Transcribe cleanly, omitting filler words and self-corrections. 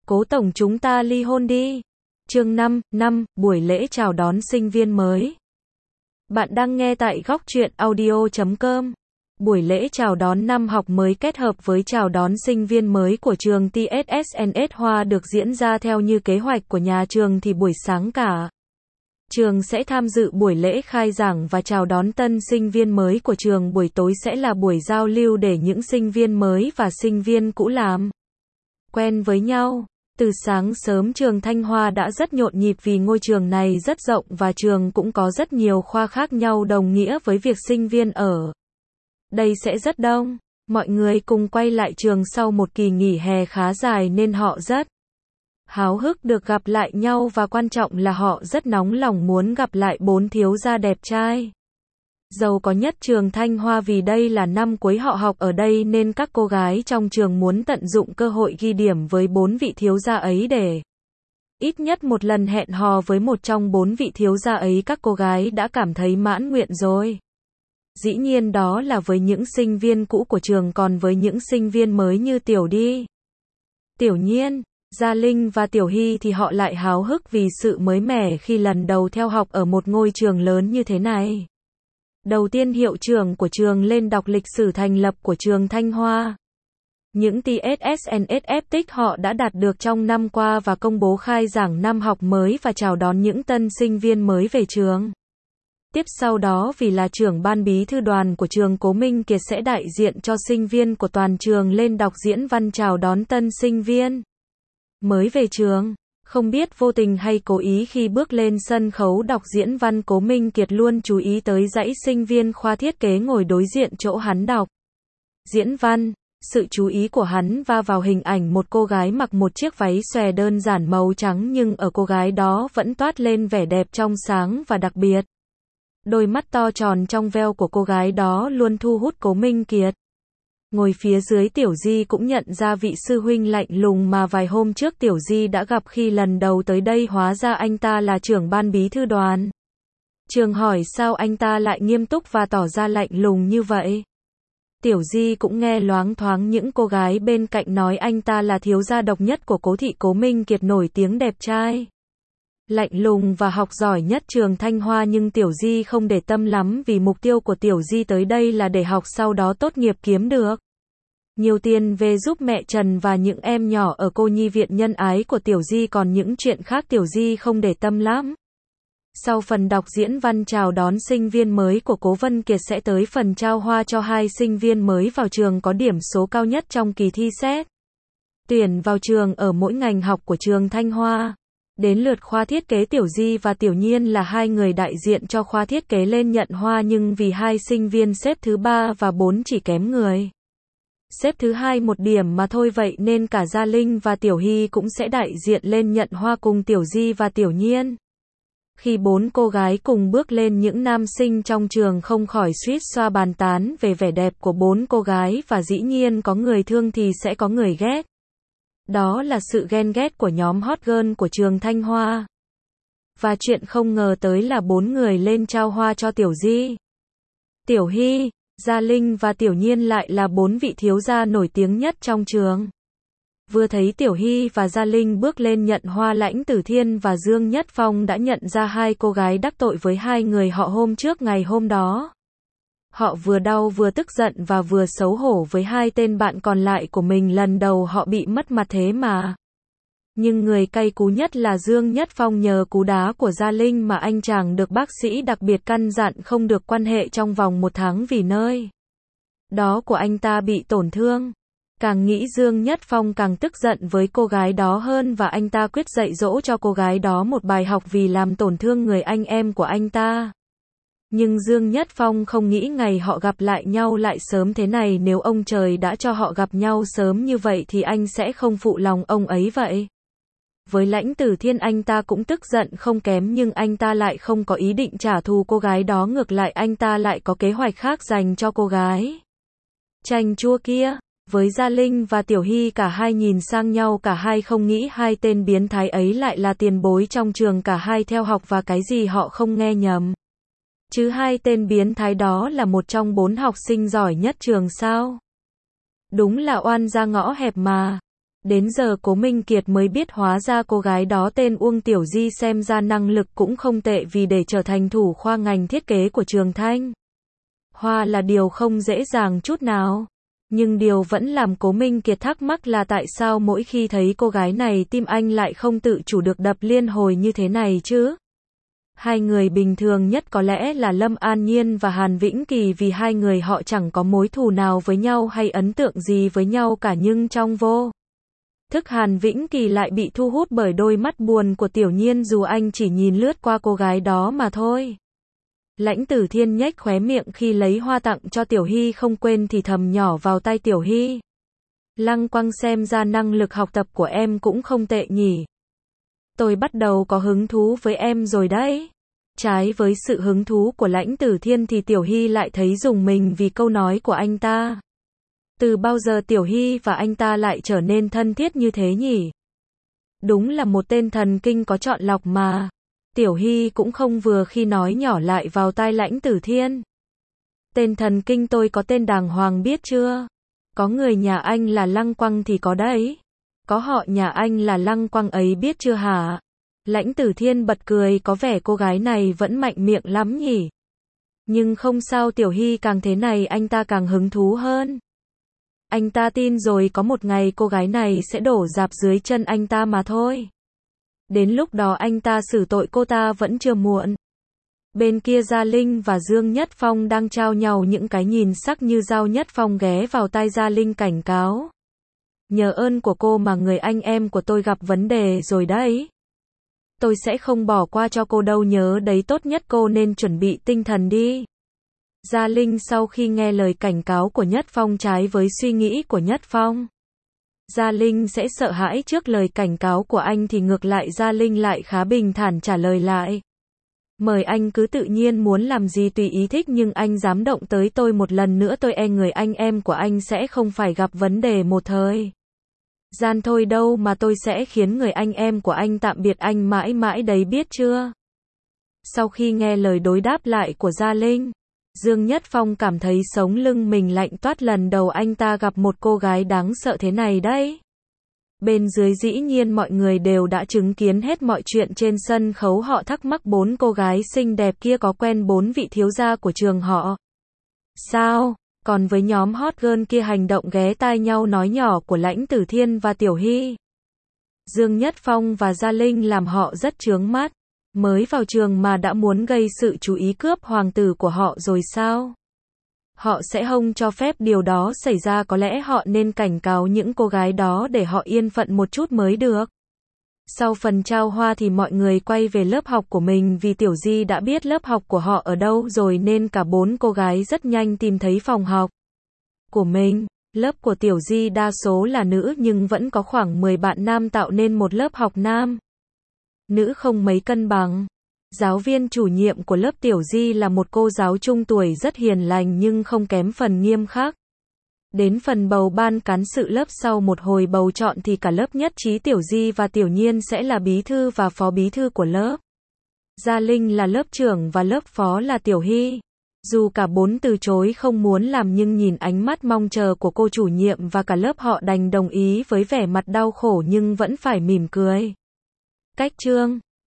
Cố tổng chúng ta ly hôn đi. Chương 5, buổi lễ chào đón sinh viên mới. Bạn đang nghe tại góc truyện audio.com. Buổi lễ chào đón năm học mới kết hợp với chào đón sinh viên mới của trường TSSNS Hoa được diễn ra theo như kế hoạch của nhà trường thì buổi sáng cả trường sẽ tham dự buổi lễ khai giảng và chào đón tân sinh viên mới của trường, buổi tối sẽ là buổi giao lưu để những sinh viên mới và sinh viên cũ làm quen với nhau. Từ sáng sớm trường Thanh Hoa đã rất nhộn nhịp vì ngôi trường này rất rộng và trường cũng có rất nhiều khoa khác nhau, đồng nghĩa với việc sinh viên ở đây sẽ rất đông. Mọi người cùng quay lại trường sau một kỳ nghỉ hè khá dài nên họ rất háo hức được gặp lại nhau và quan trọng là họ rất nóng lòng muốn gặp lại bốn thiếu gia đẹp trai giàu có nhất trường Thanh Hoa. Vì đây là năm cuối họ học ở đây nên các cô gái trong trường muốn tận dụng cơ hội ghi điểm với bốn vị thiếu gia ấy để ít nhất một lần hẹn hò với một trong bốn vị thiếu gia ấy. Các cô gái đã cảm thấy mãn nguyện rồi. Dĩ nhiên đó là với những sinh viên cũ của trường, còn với những sinh viên mới như Tiểu Đi, Tiểu Nhiên, Gia Linh và Tiểu Hy thì họ lại háo hức vì sự mới mẻ khi lần đầu theo học ở một ngôi trường lớn như thế này. Đầu tiên hiệu trưởng của trường lên đọc lịch sử thành lập của trường Thanh Hoa, những TSSNSF tích họ đã đạt được trong năm qua và công bố khai giảng năm học mới và chào đón những tân sinh viên mới về trường. Tiếp sau đó vì là trưởng ban bí thư đoàn của trường, Cố Minh Kiệt sẽ đại diện cho sinh viên của toàn trường lên đọc diễn văn chào đón tân sinh viên mới về trường. Không biết vô tình hay cố ý khi bước lên sân khấu đọc diễn văn, Cố Minh Kiệt luôn chú ý tới dãy sinh viên khoa thiết kế ngồi đối diện chỗ hắn đọc diễn văn. Sự chú ý của hắn va vào hình ảnh một cô gái mặc một chiếc váy xòe đơn giản màu trắng, nhưng ở cô gái đó vẫn toát lên vẻ đẹp trong sáng và đặc biệt. Đôi mắt to tròn trong veo của cô gái đó luôn thu hút Cố Minh Kiệt. Ngồi phía dưới, Tiểu Di cũng nhận ra vị sư huynh lạnh lùng mà vài hôm trước Tiểu Di đã gặp khi lần đầu tới đây, hóa ra anh ta là trưởng ban bí thư đoàn. Trường hỏi sao anh ta lại nghiêm túc và tỏ ra lạnh lùng như vậy. Tiểu Di cũng nghe loáng thoáng những cô gái bên cạnh nói anh ta là thiếu gia độc nhất của Cố thị. Cố Minh Kiệt nổi tiếng đẹp trai, lạnh lùng và học giỏi nhất trường Thanh Hoa, nhưng Tiểu Di không để tâm lắm vì mục tiêu của Tiểu Di tới đây là để học, sau đó tốt nghiệp kiếm được nhiều tiền về giúp mẹ Trần và những em nhỏ ở cô nhi viện nhân ái của Tiểu Di, còn những chuyện khác Tiểu Di không để tâm lắm. Sau phần đọc diễn văn chào đón sinh viên mới của Cố Vân Kiệt sẽ tới phần trao hoa cho hai sinh viên mới vào trường có điểm số cao nhất trong kỳ thi xét tuyển vào trường ở mỗi ngành học của trường Thanh Hoa. Đến lượt khoa thiết kế, Tiểu Di và Tiểu Nhiên là hai người đại diện cho khoa thiết kế lên nhận hoa, nhưng vì hai sinh viên xếp thứ 3 và 4 chỉ kém người xếp thứ 2 một điểm mà thôi, vậy nên cả Gia Linh và Tiểu Hy cũng sẽ đại diện lên nhận hoa cùng Tiểu Di và Tiểu Nhiên. Khi bốn cô gái cùng bước lên, những nam sinh trong trường không khỏi suýt xoa bàn tán về vẻ đẹp của bốn cô gái, và dĩ nhiên có người thương thì sẽ có người ghét. Đó là sự ghen ghét của nhóm hot girl của trường Thanh Hoa. Và chuyện không ngờ tới là bốn người lên trao hoa cho Tiểu Di, Tiểu Hy, Gia Linh và Tiểu Nhiên lại là bốn vị thiếu gia nổi tiếng nhất trong trường. Vừa thấy Tiểu Hy và Gia Linh bước lên nhận hoa, Lãnh Tử Thiên và Dương Nhất Phong đã nhận ra hai cô gái đắc tội với hai người họ hôm trước. Ngày hôm đó, họ vừa đau vừa tức giận và vừa xấu hổ với hai tên bạn còn lại của mình, lần đầu họ bị mất mặt thế mà. Nhưng người cay cú nhất là Dương Nhất Phong, nhờ cú đá của Gia Linh mà anh chàng được bác sĩ đặc biệt căn dặn không được quan hệ trong vòng 1 tháng vì nơi đó của anh ta bị tổn thương. Càng nghĩ Dương Nhất Phong càng tức giận với cô gái đó hơn và anh ta quyết dạy dỗ cho cô gái đó một bài học vì làm tổn thương người anh em của anh ta. Nhưng Dương Nhất Phong không nghĩ ngày họ gặp lại nhau lại sớm thế này, nếu ông trời đã cho họ gặp nhau sớm như vậy thì anh sẽ không phụ lòng ông ấy vậy. Với Lãnh Tử Thiên anh ta cũng tức giận không kém, nhưng anh ta lại không có ý định trả thù cô gái đó, ngược lại anh ta lại có kế hoạch khác dành cho cô gái chanh chua kia. Với Gia Linh và Tiểu Hy, cả hai nhìn sang nhau, cả hai không nghĩ hai tên biến thái ấy lại là tiền bối trong trường. Cả hai theo học và cái gì họ không nghe nhầm chứ hai tên biến thái đó là một trong 4 học sinh giỏi nhất trường sao? Đúng là oan ra ngõ hẹp mà. Đến giờ Cố Minh Kiệt mới biết hóa ra cô gái đó tên Uông Tiểu Di xem ra năng lực cũng không tệ vì để trở thành thủ khoa ngành thiết kế của trường Thanh Hoa là điều không dễ dàng chút nào. Nhưng điều vẫn làm Cố Minh Kiệt thắc mắc là tại sao mỗi khi thấy cô gái này tim anh lại không tự chủ được đập liên hồi như thế này chứ. Hai người bình thường nhất có lẽ là Lâm An Nhiên và Hàn Vĩnh Kỳ vì hai người họ chẳng có mối thù nào với nhau hay ấn tượng gì với nhau cả nhưng trong vô thức Hàn Vĩnh Kỳ lại bị thu hút bởi đôi mắt buồn của Tiểu Nhiên dù anh chỉ nhìn lướt qua cô gái đó mà thôi. Lãnh Tử Thiên nhếch khóe miệng khi lấy hoa tặng cho Tiểu Hy không quên thì thầm nhỏ vào tai Tiểu Hy. Lăng Quang xem ra năng lực học tập của em cũng không tệ nhỉ. Tôi bắt đầu có hứng thú với em rồi đấy. Trái với sự hứng thú của Lãnh Tử Thiên thì Tiểu Hy lại thấy rùng mình vì câu nói của anh ta. Từ bao giờ Tiểu Hy và anh ta lại trở nên thân thiết như thế nhỉ? Đúng là một tên thần kinh có chọn lọc mà. Tiểu Hy cũng không vừa khi nói nhỏ lại vào tai Lãnh Tử Thiên. Tên thần kinh tôi có tên đàng hoàng biết chưa? Có người nhà anh là Lăng Quang thì có đấy. Có họ nhà anh là Lăng Quang ấy biết chưa hả? Lãnh Tử Thiên bật cười có vẻ cô gái này vẫn mạnh miệng lắm nhỉ. Nhưng không sao Tiểu Hy càng thế này anh ta càng hứng thú hơn. Anh ta tin rồi có một ngày cô gái này sẽ đổ rạp dưới chân anh ta mà thôi. Đến lúc đó anh ta xử tội cô ta vẫn chưa muộn. Bên kia Gia Linh và Dương Nhất Phong đang trao nhau những cái nhìn sắc như dao. Nhất Phong ghé vào tai Gia Linh cảnh cáo. Nhờ ơn của cô mà người anh em của tôi gặp vấn đề rồi đấy. Tôi sẽ không bỏ qua cho cô đâu nhớ đấy tốt nhất cô nên chuẩn bị tinh thần đi. Gia Linh sau khi nghe lời cảnh cáo của Nhất Phong trái với suy nghĩ của Nhất Phong. Gia Linh sẽ sợ hãi trước lời cảnh cáo của anh thì ngược lại Gia Linh lại khá bình thản trả lời lại. Mời anh cứ tự nhiên muốn làm gì tùy ý thích nhưng anh dám động tới tôi một lần nữa tôi e người anh em của anh sẽ không phải gặp vấn đề một thời gian thôi đâu mà tôi sẽ khiến người anh em của anh tạm biệt anh mãi mãi đấy biết chưa. Sau khi nghe lời đối đáp lại của Gia Linh, Dương Nhất Phong cảm thấy sống lưng mình lạnh toát lần đầu anh ta gặp một cô gái đáng sợ thế này đấy. Bên dưới dĩ nhiên mọi người đều đã chứng kiến hết mọi chuyện trên sân khấu họ thắc mắc bốn cô gái xinh đẹp kia có quen bốn vị thiếu gia của trường họ. Sao? Còn với nhóm hot girl kia hành động ghé tai nhau nói nhỏ của Lãnh Tử Thiên và Tiểu Hy. Dương Nhất Phong và Gia Linh làm họ rất chướng mắt. Mới vào trường mà đã muốn gây sự chú ý cướp hoàng tử của họ rồi sao? Họ sẽ không cho phép điều đó xảy ra có lẽ họ nên cảnh cáo những cô gái đó để họ yên phận một chút mới được. Sau phần trao hoa thì mọi người quay về lớp học của mình vì Tiểu Di đã biết lớp học của họ ở đâu rồi nên cả bốn cô gái rất nhanh tìm thấy phòng học của mình. Lớp của Tiểu Di đa số là nữ nhưng vẫn có khoảng 10 bạn nam tạo nên một lớp học nam nữ không mấy cân bằng. Giáo viên chủ nhiệm của lớp Tiểu Di là một cô giáo trung tuổi rất hiền lành nhưng không kém phần nghiêm khắc. Đến phần bầu ban cán sự lớp sau một hồi bầu chọn thì cả lớp nhất trí Tiểu Di và Tiểu Nhiên sẽ là bí thư và phó bí thư của lớp. Gia Linh là lớp trưởng và lớp phó là Tiểu Hy. Dù cả bốn từ chối không muốn làm nhưng nhìn ánh mắt mong chờ của cô chủ nhiệm và cả lớp họ đành đồng ý với vẻ mặt đau khổ nhưng vẫn phải mỉm cười. Cách chương